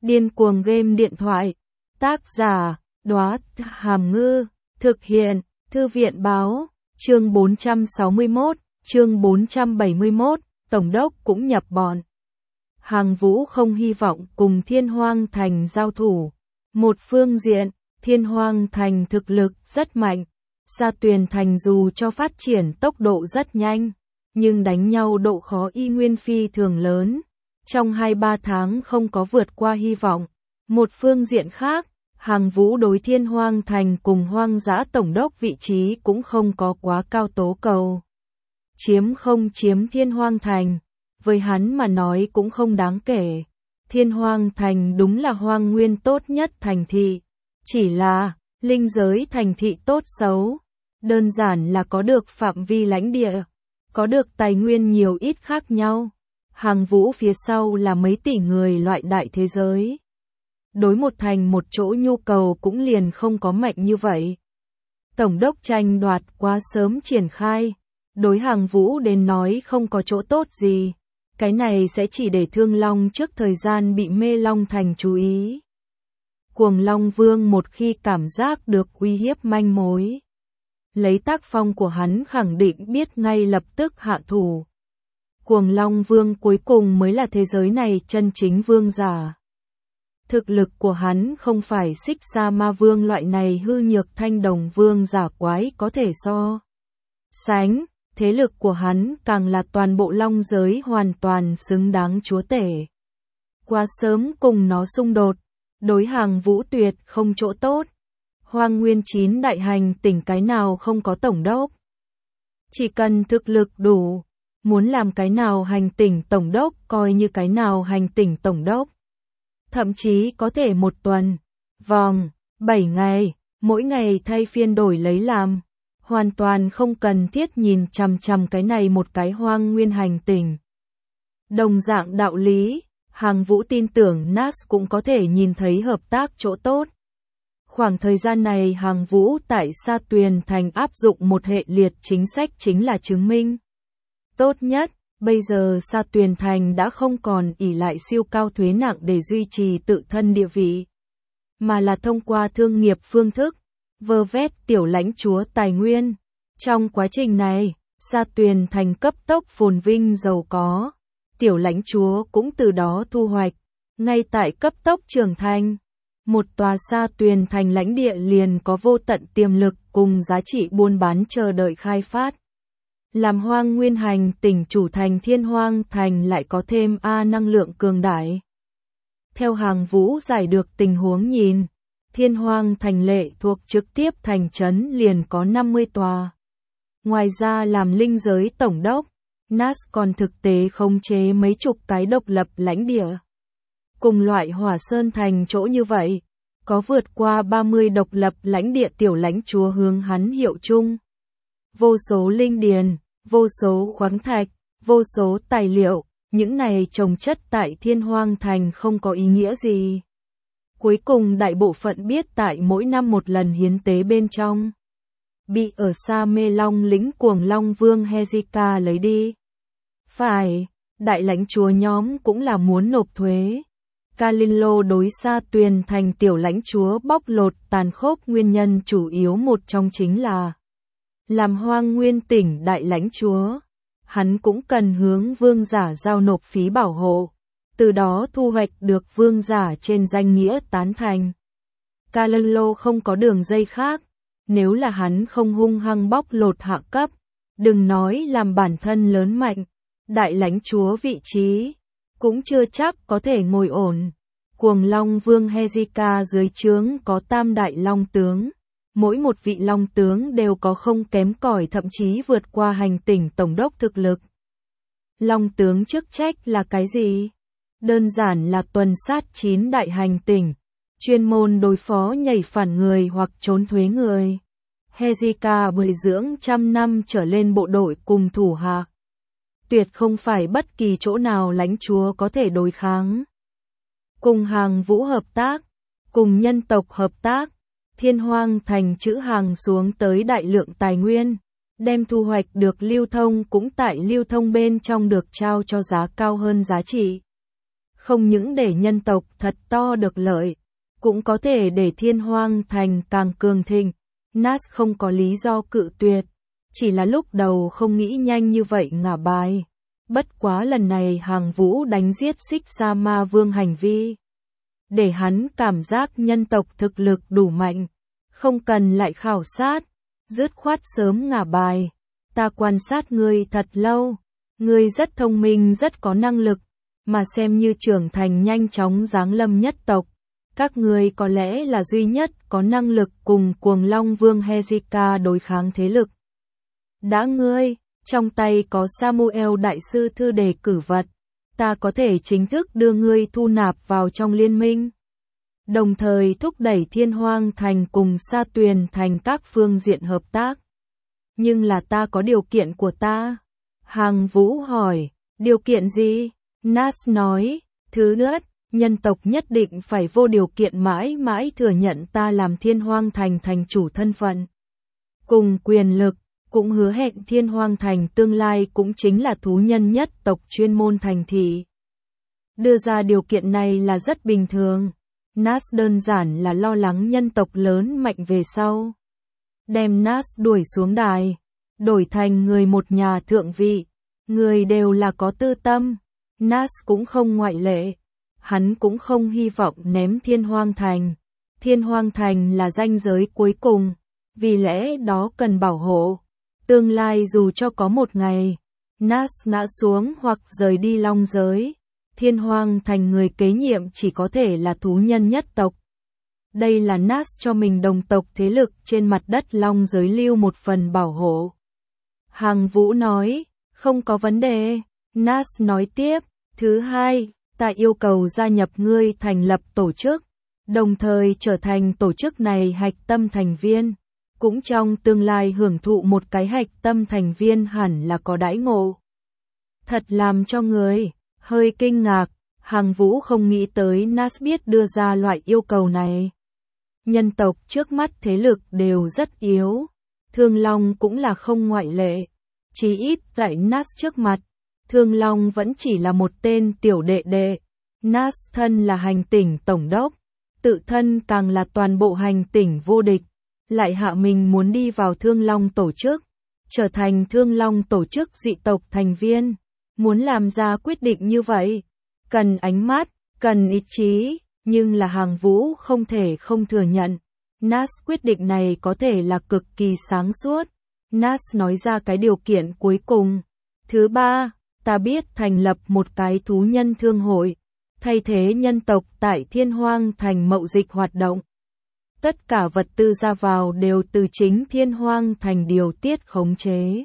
Điên cuồng game điện thoại. Tác giả, Đóa Hàm Ngư. Thực hiện, Thư viện báo. Chương 461, chương 471, Tổng đốc cũng nhập bọn. Hàng Vũ không hy vọng cùng Thiên Hoang Thành giao thủ. Một phương diện, Thiên Hoang Thành thực lực rất mạnh. Sa Tuyền Thành dù cho phát triển tốc độ rất nhanh, nhưng đánh nhau độ khó y nguyên phi thường lớn. Trong 2-3 tháng không có vượt qua hy vọng. Một phương diện khác, Hàng Vũ đối Thiên Hoang Thành cùng Hoang Dã Tổng đốc vị trí cũng không có quá cao tố cầu. Chiếm không chiếm Thiên Hoang Thành, với hắn mà nói cũng không đáng kể. Thiên Hoang Thành đúng là hoang nguyên tốt nhất thành thị. Chỉ là, linh giới thành thị tốt xấu. Đơn giản là có được phạm vi lãnh địa, có được tài nguyên nhiều ít khác nhau. Hàng Vũ phía sau là mấy tỷ người loại đại thế giới. Đối một thành một chỗ nhu cầu cũng liền không có mạnh như vậy. Tổng đốc tranh đoạt quá sớm triển khai, đối Hàng Vũ đến nói không có chỗ tốt gì. Cái này sẽ chỉ để Thương Long trước thời gian bị Mê Long Thành chú ý. Cuồng Long Vương một khi cảm giác được uy hiếp manh mối, lấy tác phong của hắn khẳng định biết ngay lập tức hạ thủ. Cuồng Long Vương cuối cùng mới là thế giới này chân chính vương giả. Thực lực của hắn không phải Xích Sa Ma Vương loại này hư nhược thanh đồng vương giả quái có thể so sánh. Thế lực của hắn càng là toàn bộ long giới hoàn toàn xứng đáng chúa tể. Quá sớm cùng nó xung đột, đối Hàng Vũ tuyệt không chỗ tốt. Hoang Nguyên 9 đại hành tỉnh cái nào không có tổng đốc. Chỉ cần thực lực đủ, muốn làm cái nào hành tỉnh tổng đốc coi như cái nào hành tỉnh tổng đốc. Thậm chí có thể một tuần, vòng, 7 ngày, mỗi ngày thay phiên đổi lấy làm. Hoàn toàn không cần thiết nhìn chằm chằm cái này một cái hoang nguyên hành tỉnh. Đồng dạng đạo lý, Hàng Vũ tin tưởng Nas cũng có thể nhìn thấy hợp tác chỗ tốt. Khoảng thời gian này Hàng Vũ tại Sa Tuyền Thành áp dụng một hệ liệt chính sách chính là chứng minh. Tốt nhất, bây giờ Sa Tuyền Thành đã không còn ỷ lại siêu cao thuế nặng để duy trì tự thân địa vị, mà là thông qua thương nghiệp phương thức, vơ vét tiểu lãnh chúa tài nguyên. Trong quá trình này, Sa Tuyền Thành cấp tốc phồn vinh giàu có, tiểu lãnh chúa cũng từ đó thu hoạch. Ngay tại cấp tốc trưởng thành, một tòa Sa Tuyền Thành lãnh địa liền có vô tận tiềm lực cùng giá trị buôn bán chờ đợi khai phát. Làm hoang nguyên hành tỉnh chủ thành Thiên Hoang Thành lại có thêm năng lượng cường đại. Theo Hàng Vũ giải được tình huống nhìn, Thiên Hoang Thành lệ thuộc trực tiếp thành trấn liền có 50 tòa. Ngoài ra làm linh giới tổng đốc, Nas còn thực tế khống chế mấy chục cái độc lập lãnh địa. Cùng loại Hỏa Sơn Thành chỗ như vậy, có vượt qua 30 độc lập lãnh địa tiểu lãnh chúa hướng hắn hiệu chung. Vô số linh điền, vô số khoáng thạch, vô số tài liệu, những này trồng chất tại Thiên Hoang Thành không có ý nghĩa gì. Cuối cùng đại bộ phận biết tại mỗi năm một lần hiến tế bên trong, bị ở xa Mê Long lĩnh Cuồng Long Vương Hezekiah lấy đi. Phải, đại lãnh chúa nhóm cũng là muốn nộp thuế. Kalinlo đối Sa Tuyền Thành tiểu lãnh chúa bóc lột tàn khốc nguyên nhân chủ yếu một trong chính là làm hoang nguyên tỉnh đại lãnh chúa. Hắn cũng cần hướng vương giả giao nộp phí bảo hộ, từ đó thu hoạch được vương giả trên danh nghĩa tán thành. Kalinlo không có đường dây khác, nếu là hắn không hung hăng bóc lột hạ cấp, đừng nói làm bản thân lớn mạnh, đại lãnh chúa vị trí cũng chưa chắc có thể ngồi ổn. Cuồng Long Vương Hezekiah dưới trướng có tam đại long tướng, mỗi một vị long tướng đều có không kém cỏi thậm chí vượt qua hành tỉnh tổng đốc thực lực. Long tướng chức trách là cái gì? Đơn giản là tuần sát 9 đại hành tỉnh, chuyên môn đối phó nhảy phản người hoặc trốn thuế người. Hezekiah bồi dưỡng trăm năm trở lên bộ đội cùng thủ hạ. Tuyệt không phải bất kỳ chỗ nào lãnh chúa có thể đối kháng. Cùng Hàng Vũ hợp tác, cùng nhân tộc hợp tác, Thiên Hoang Thành trữ hàng xuống tới đại lượng tài nguyên, đem thu hoạch được lưu thông cũng tại lưu thông bên trong được trao cho giá cao hơn giá trị. không những để nhân tộc thật to được lợi, cũng có thể để Thiên Hoang Thành càng cường thịnh. Nas không có lý do cự tuyệt, chỉ là lúc đầu không nghĩ nhanh như vậy ngả bài. Bất quá lần này Hàng Vũ đánh giết Xích Sa Ma Vương hành vi, để hắn cảm giác nhân tộc thực lực đủ mạnh, không cần lại khảo sát, dứt khoát sớm ngả bài. Ta quan sát ngươi thật lâu, ngươi rất thông minh rất có năng lực, mà xem như trưởng thành nhanh chóng giáng lâm nhất tộc. Các ngươi có lẽ là duy nhất có năng lực cùng Cuồng Long Vương Hezekiah đối kháng thế lực. Đã ngươi, trong tay có Samuel Đại Sư thư đề cử vật, ta có thể chính thức đưa ngươi thu nạp vào trong liên minh. Đồng thời thúc đẩy Thiên Hoang Thành cùng Sa Tuyền Thành các phương diện hợp tác. Nhưng là ta có điều kiện của ta. Hàng Vũ hỏi, điều kiện gì? Nas nói, thứ nhất, nhân tộc nhất định phải vô điều kiện mãi mãi thừa nhận ta làm Thiên Hoang Thành thành chủ thân phận. Cùng quyền lực, cũng hứa hẹn Thiên Hoang Thành tương lai cũng chính là thú nhân nhất tộc chuyên môn thành thị. Đưa ra điều kiện này là rất bình thường. Nas đơn giản là lo lắng nhân tộc lớn mạnh về sau. Đem Nas đuổi xuống đài, đổi thành người một nhà thượng vị. Người đều là có tư tâm. Nas cũng không ngoại lệ. Hắn cũng không hy vọng ném Thiên Hoang Thành. Thiên Hoang Thành là ranh giới cuối cùng, vì lẽ đó cần bảo hộ. Tương lai dù cho có một ngày, Nas ngã xuống hoặc rời đi long giới, Thiên Hoang Thành người kế nhiệm chỉ có thể là thú nhân nhất tộc. Đây là Nas cho mình đồng tộc thế lực trên mặt đất long giới lưu một phần bảo hộ. Hàng Vũ nói, không có vấn đề. Nas nói tiếp, thứ hai, ta yêu cầu gia nhập ngươi thành lập tổ chức, đồng thời trở thành tổ chức này hạch tâm thành viên. Cũng trong tương lai hưởng thụ một cái hạch tâm thành viên hẳn là có đãi ngộ. Thật làm cho người hơi kinh ngạc, Hàng Vũ không nghĩ tới Nas biết đưa ra loại yêu cầu này. Nhân tộc trước mắt thế lực đều rất yếu, Thương Long cũng là không ngoại lệ. Chí ít tại Nas trước mặt, Thương Long vẫn chỉ là một tên tiểu đệ đệ. Nas thân là hành tỉnh tổng đốc, tự thân càng là toàn bộ hành tỉnh vô địch. Lại hạ mình muốn đi vào Thương Long tổ chức, trở thành Thương Long tổ chức dị tộc thành viên. Muốn làm ra quyết định như vậy, cần ánh mắt, cần ý chí, nhưng là Hàng Vũ không thể không thừa nhận. Nas quyết định này có thể là cực kỳ sáng suốt. Nas nói ra cái điều kiện cuối cùng. Thứ ba, ta biết thành lập một cái thú nhân thương hội, thay thế nhân tộc tại Thiên Hoang Thành mậu dịch hoạt động. Tất cả vật tư ra vào đều từ chính Thiên Hoang Thành điều tiết khống chế.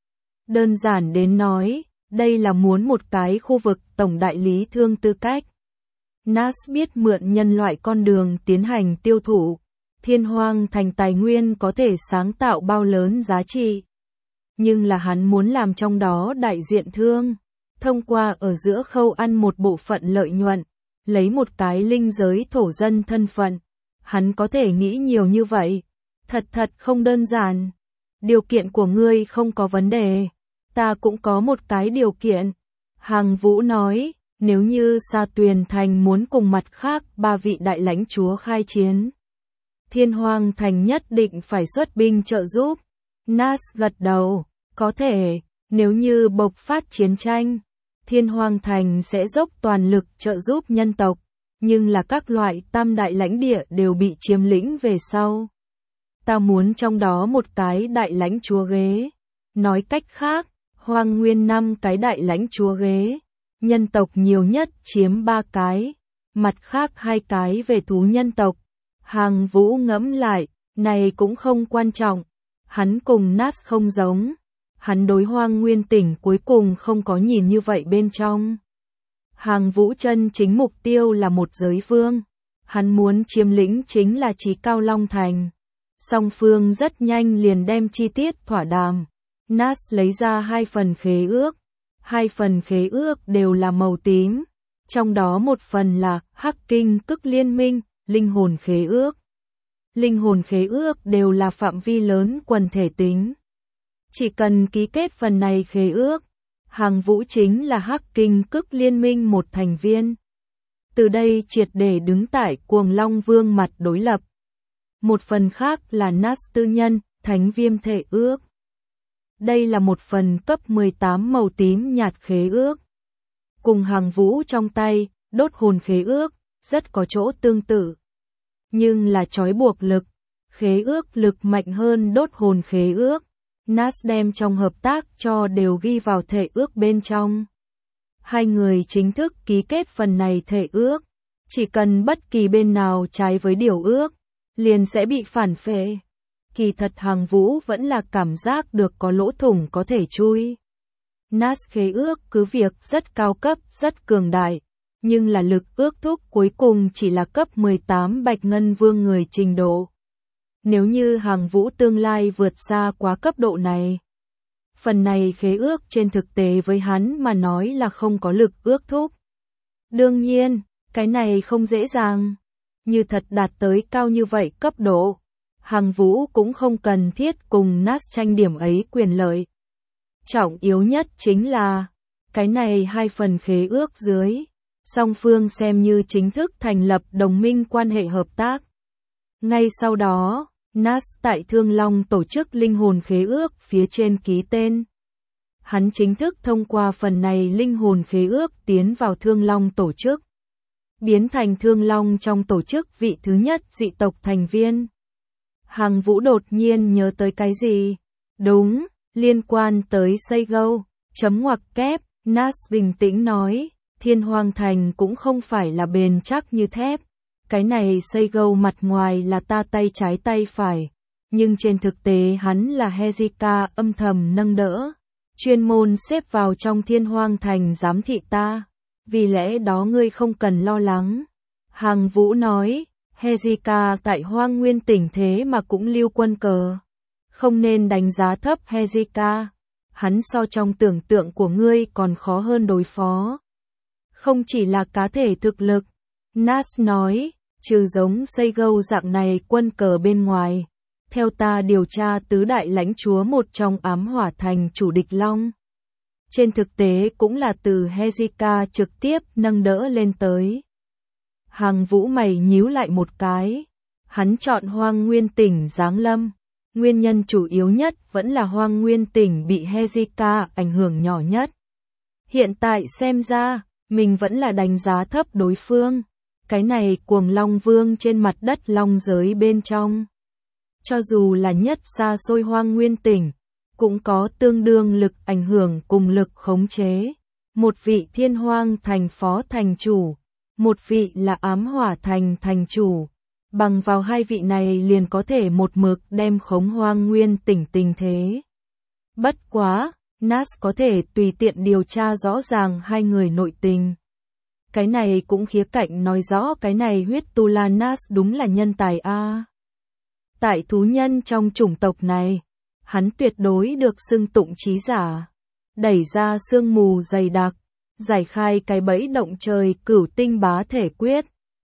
Đơn giản đến nói, đây là muốn một cái khu vực tổng đại lý thương tư cách. Nas biết mượn nhân loại con đường tiến hành tiêu thụ, Thiên Hoang Thành tài nguyên có thể sáng tạo bao lớn giá trị. Nhưng là hắn muốn làm trong đó đại diện thương, thông qua ở giữa khâu ăn một bộ phận lợi nhuận, lấy một cái linh giới thổ dân thân phận. Hắn có thể nghĩ nhiều như vậy, thật không đơn giản. Điều kiện của ngươi không có vấn đề, ta cũng có một cái điều kiện. Hàng Vũ nói, nếu như Sa Tuyền Thành muốn cùng mặt khác ba vị đại lãnh chúa khai chiến, Thiên Hoang Thành nhất định phải xuất binh trợ giúp. Nas gật đầu, có thể, nếu như bộc phát chiến tranh, Thiên Hoang Thành sẽ dốc toàn lực trợ giúp nhân tộc. Nhưng là các loại tam đại lãnh địa đều bị chiếm lĩnh về sau. Ta muốn trong đó một cái đại lãnh chúa ghế. Nói cách khác, Hoang Nguyên 5 cái đại lãnh chúa ghế. Nhân tộc nhiều nhất chiếm 3 cái. Mặt khác 2 cái về thú nhân tộc. Hàng Vũ ngẫm lại, này cũng không quan trọng. Hắn cùng Nas không giống. Hắn đối Hoang Nguyên tỉnh cuối cùng không có nhìn như vậy bên trong. Hàng Vũ chân chính mục tiêu là một giới vương. Hắn muốn chiếm lĩnh chính là Chí Cao Long Thành. Song phương rất nhanh liền đem chi tiết thỏa đàm. Nas lấy ra 2 phần khế ước. 2 phần khế ước đều là màu tím. Trong đó một phần là Hắc Kinh Cức Liên Minh, linh hồn khế ước. Linh hồn khế ước đều là phạm vi lớn quần thể tính. Chỉ cần ký kết phần này khế ước, Hàng Vũ chính là Hắc Kinh Cức Liên Minh một thành viên. từ đây triệt để đứng tại Cuồng Long Vương mặt đối lập. Một phần khác là Nas tư nhân, Thánh Viêm Thể Ước. Đây là một phần cấp 18 màu tím nhạt khế ước. Cùng Hàng Vũ trong tay, Đốt Hồn khế ước, rất có chỗ tương tự. Nhưng là trói buộc lực, khế ước lực mạnh hơn Đốt Hồn khế ước. Nas đem trong hợp tác cho đều ghi vào thể ước bên trong. Hai người chính thức ký kết phần này thể ước. Chỉ cần bất kỳ bên nào trái với điều ước, liền sẽ bị phản phệ. Kỳ thật Hàng Vũ vẫn là cảm giác được có lỗ thủng có thể chui. Nas khế ước cứ việc rất cao cấp, rất cường đại, nhưng là lực ước thúc cuối cùng chỉ là cấp 18 Bạch Ngân Vương người trình độ. Nếu như Hàng Vũ tương lai vượt xa quá cấp độ này, phần này khế ước trên thực tế với hắn mà nói là không có lực ước thúc. Đương nhiên, cái này không dễ dàng. Như thật đạt tới cao như vậy cấp độ, Hàng Vũ cũng không cần thiết cùng Nas tranh điểm ấy quyền lợi. Trọng yếu nhất chính là, cái này hai phần khế ước dưới, song phương xem như chính thức thành lập đồng minh quan hệ hợp tác. Ngay sau đó, Nas tại Thương Long tổ chức linh hồn khế ước phía trên ký tên. Hắn chính thức thông qua phần này linh hồn khế ước tiến vào Thương Long tổ chức, biến thành Thương Long trong tổ chức vị thứ nhất dị tộc thành viên. Hàng Vũ đột nhiên nhớ tới cái gì? Đúng, liên quan tới Seigo, chấm ngoặc kép, Nas bình tĩnh nói, Thiên Hoang Thành cũng không phải là bền chắc như thép. Cái này Seigo mặt ngoài là ta tay trái tay phải, nhưng trên thực tế hắn là Heizika âm thầm nâng đỡ, chuyên môn xếp vào trong Thiên Hoang Thành giám thị ta. Vì lẽ đó ngươi không cần lo lắng. Hàng Vũ nói, Heizika tại Hoang Nguyên tỉnh thế mà cũng lưu quân cờ. Không nên đánh giá thấp Heizika. Hắn so trong tưởng tượng của ngươi còn khó hơn đối phó. Không chỉ là cá thể thực lực. Nas nói, trừ giống Seigo dạng này quân cờ bên ngoài. Theo ta điều tra tứ đại lãnh chúa một trong Ám Hỏa Thành chủ địch Long. Trên thực tế cũng là từ Heizika trực tiếp nâng đỡ lên tới. Hàng Vũ mày nhíu lại một cái. Hắn chọn Hoang Nguyên tỉnh giáng lâm. Nguyên nhân chủ yếu nhất vẫn là Hoang Nguyên tỉnh bị Heizika ảnh hưởng nhỏ nhất. Hiện tại xem ra, mình vẫn là đánh giá thấp đối phương. Cái này Cuồng Long Vương trên mặt đất long giới bên trong. Cho dù là nhất xa xôi Hoang Nguyên tỉnh, cũng có tương đương lực ảnh hưởng cùng lực khống chế. Một vị Thiên Hoang Thành phó thành chủ, một vị là Ám Hỏa Thành thành chủ. Bằng vào hai vị này liền có thể một mực đem khống Hoang Nguyên tỉnh tình thế. Bất quá, Nas có thể tùy tiện điều tra rõ ràng hai người nội tình. Cái này cũng khía cạnh nói rõ cái này huyết tu la Nas đúng là nhân tài a. Tại thú nhân trong chủng tộc này, hắn tuyệt đối được xưng tụng trí giả. Đẩy ra sương mù dày đặc, giải khai cái bẫy động trời cửu tinh bá thể quyết.